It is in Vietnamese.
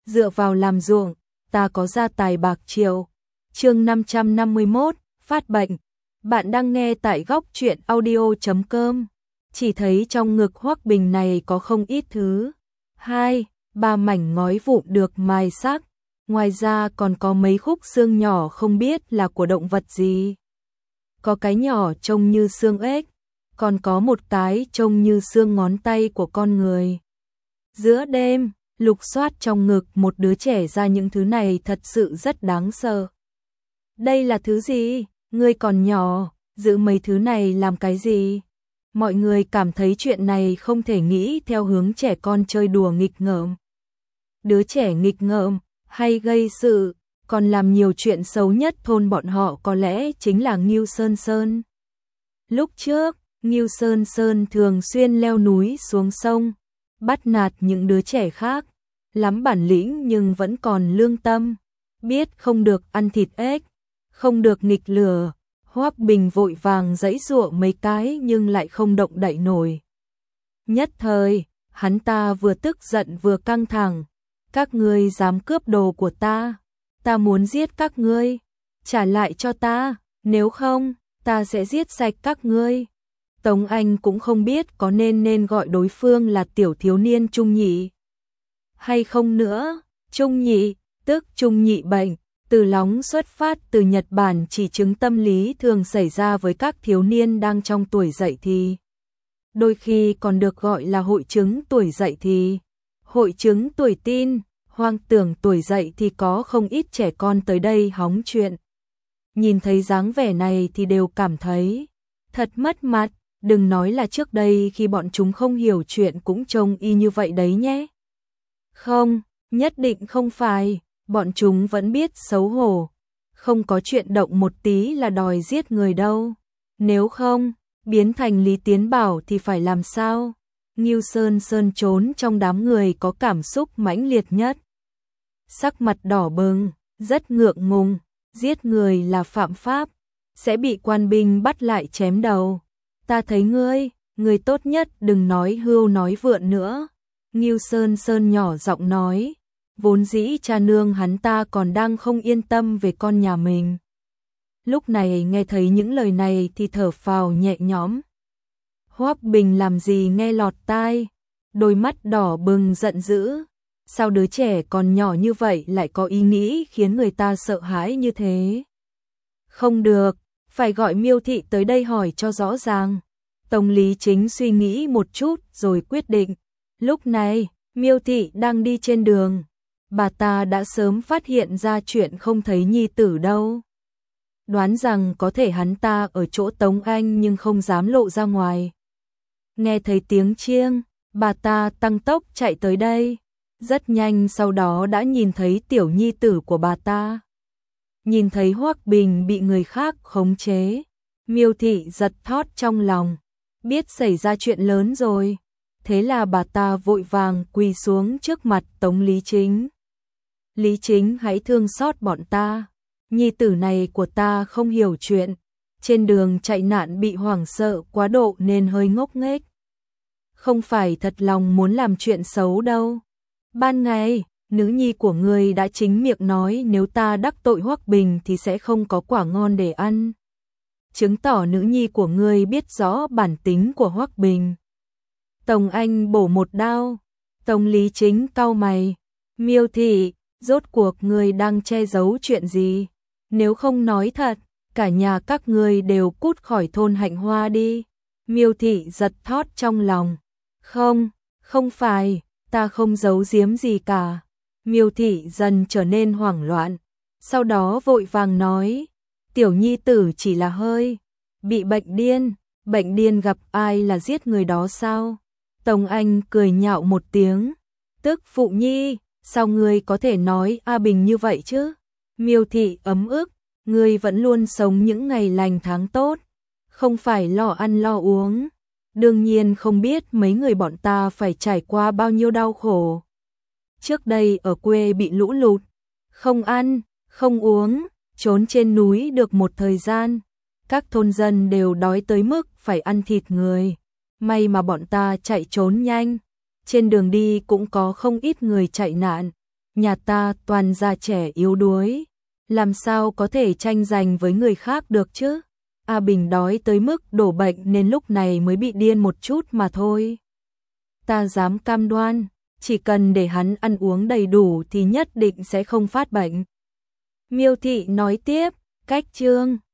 dựa vào làm ruộng, ta có gia tài bạc triệu. Chương 551, phát bệnh. Bạn đang nghe tại góc truyện audio.com. Chỉ thấy trong ngực Hoắc Bình này có không ít thứ. 2-3 mảnh ngói vụn được mài sắc. Ngoài ra còn có mấy khúc xương nhỏ không biết là của động vật gì. Có cái nhỏ trông như xương ếch, còn có một cái trông như xương ngón tay của con người. Giữa đêm, lục soát trong ngực một đứa trẻ ra những thứ này thật sự rất đáng sợ. Đây là thứ gì? Ngươi còn nhỏ, giữ mấy thứ này làm cái gì? Mọi người cảm thấy chuyện này không thể nghĩ theo hướng trẻ con chơi đùa nghịch ngợm. Đứa trẻ nghịch ngợm hay gây sự, còn làm nhiều chuyện xấu nhất thôn bọn họ có lẽ chính là Ngưu Sơn Sơn. Lúc trước, Ngưu Sơn Sơn thường xuyên leo núi xuống sông, bắt nạt những đứa trẻ khác, lắm bản lĩnh nhưng vẫn còn lương tâm, biết không được ăn thịt ếch, không được nghịch lửa. Hoắc Bình vội vàng giãy giụa mấy cái nhưng lại không động đậy nổi. Nhất thời, hắn ta vừa tức giận vừa căng thẳng. Các ngươi dám cướp đồ của ta, ta muốn giết các ngươi, trả lại cho ta, nếu không, ta sẽ giết sạch các ngươi. Tống Anh cũng không biết có nên gọi đối phương là tiểu thiếu niên Trung Nhị hay không nữa. Trung Nhị, tức Trung Nhị bệnh, từ lóng xuất phát từ Nhật Bản, chỉ chứng tâm lý thường xảy ra với các thiếu niên đang trong tuổi dậy thì. Đôi khi còn được gọi là hội chứng tuổi dậy thì, hội chứng tuổi teen, hoang tưởng tuổi dậy thì có không ít trẻ con tới đây hóng chuyện. Nhìn thấy dáng vẻ này thì đều cảm thấy thật mất mặt, đừng nói là trước đây khi bọn chúng không hiểu chuyện cũng trông y như vậy đấy nhé. Không, nhất định không phải, bọn chúng vẫn biết xấu hổ, không có chuyện động một tí là đòi giết người đâu. Nếu không, biến thành Lý Tiến Bảo thì phải làm sao? Ngưu Sơn Sơn trốn trong đám người có cảm xúc mãnh liệt nhất. Sắc mặt đỏ bừng, rất ngượng ngùng, giết người là phạm pháp, sẽ bị quan binh bắt lại chém đầu. Ta thấy ngươi tốt nhất đừng nói hưu nói vượn nữa. Ngưu Sơn Sơn nhỏ giọng nói, vốn dĩ cha nương hắn ta còn đang không yên tâm về con nhà mình. Lúc này nghe thấy những lời này thì thở phào nhẹ nhõm. Hoắc Bình làm gì nghe lọt tai, đôi mắt đỏ bừng giận dữ. Sao đứa trẻ còn nhỏ như vậy lại có ý nghĩ khiến người ta sợ hãi như thế? Không được, phải gọi Miêu thị tới đây hỏi cho rõ ràng. Tống Lý Chính suy nghĩ một chút rồi quyết định. Lúc này, Miêu thị đang đi trên đường. Bà ta đã sớm phát hiện ra chuyện không thấy nhi tử đâu. Đoán rằng có thể hắn ta ở chỗ Tống Anh nhưng không dám lộ ra ngoài. Nghe thấy tiếng chiêng, bà ta tăng tốc chạy tới đây. Rất nhanh sau đó đã nhìn thấy tiểu nhi tử của bà ta. Nhìn thấy Hoắc Bình bị người khác khống chế, Miêu thị giật thót trong lòng, biết xảy ra chuyện lớn rồi. Thế là bà ta vội vàng quỳ xuống trước mặt Tống Lý Chính. Lý Chính hãy thương xót bọn ta, nhi tử này của ta không hiểu chuyện, trên đường chạy nạn bị hoảng sợ quá độ nên hơi ngốc nghếch. Không phải thật lòng muốn làm chuyện xấu đâu. Ban ngày, nữ nhi của ngươi đã chính miệng nói nếu ta đắc tội Hoắc Bình thì sẽ không có quả ngon để ăn. Chứng tỏ nữ nhi của ngươi biết rõ bản tính của Hoắc Bình. Tống Anh bổ một đao. Tống Lý Chính cau mày. Miêu thị, rốt cuộc ngươi đang che giấu chuyện gì? Nếu không nói thật, cả nhà các ngươi đều cút khỏi thôn Hạnh Hoa đi. Miêu thị giật thót trong lòng. Không phải, ta không giấu giếm gì cả. Miêu thị dần trở nên hoảng loạn. Sau đó vội vàng nói, tiểu nhi tử chỉ là hơi bị bệnh điên gặp ai là giết người đó sao? Tống Anh cười nhạo một tiếng, tức phụ nhi, sao ngươi có thể nói A Bình như vậy chứ? Miêu thị ấm ức, ngươi vẫn luôn sống những ngày lành tháng tốt, không phải lo ăn lo uống. Đương nhiên không biết mấy người bọn ta phải trải qua bao nhiêu đau khổ. Trước đây ở quê bị lũ lụt, không ăn, không uống, trốn trên núi được một thời gian. Các thôn dân đều đói tới mức phải ăn thịt người. May mà bọn ta chạy trốn nhanh. Trên đường đi cũng có không ít người chạy nạn. nhà ta toàn già trẻ yếu đuối, làm sao có thể tranh giành với người khác được chứ? A Bình đói tới mức đổ bệnh nên lúc này mới bị điên một chút mà thôi. Ta dám cam đoan, chỉ cần để hắn ăn uống đầy đủ thì nhất định sẽ không phát bệnh. Miêu Thị nói tiếp, cách chương